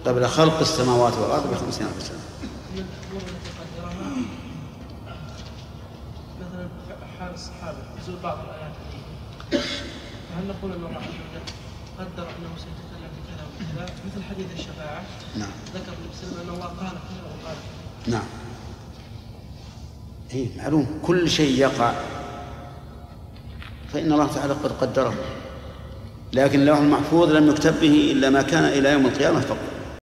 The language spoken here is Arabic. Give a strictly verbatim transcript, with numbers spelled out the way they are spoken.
قبل خلق السماوات والأرض بخمسين ألف سنة. مثلا حال الصحابة نزول بعض الآيات هل نقول أن الله عز وجل قدر أنه سيتكلم بكذا وكذا مثل حديث الشفاعة؟ نعم. ذكر ابن مسلم أن الله قال كذا وقال كذا. نعم. إيه معلوم كل شيء يقع فإن الله تعالى قد قدره، لكن اللوح المحفوظ لم يكتب به إلا ما كان إلى يوم القيامة فقط.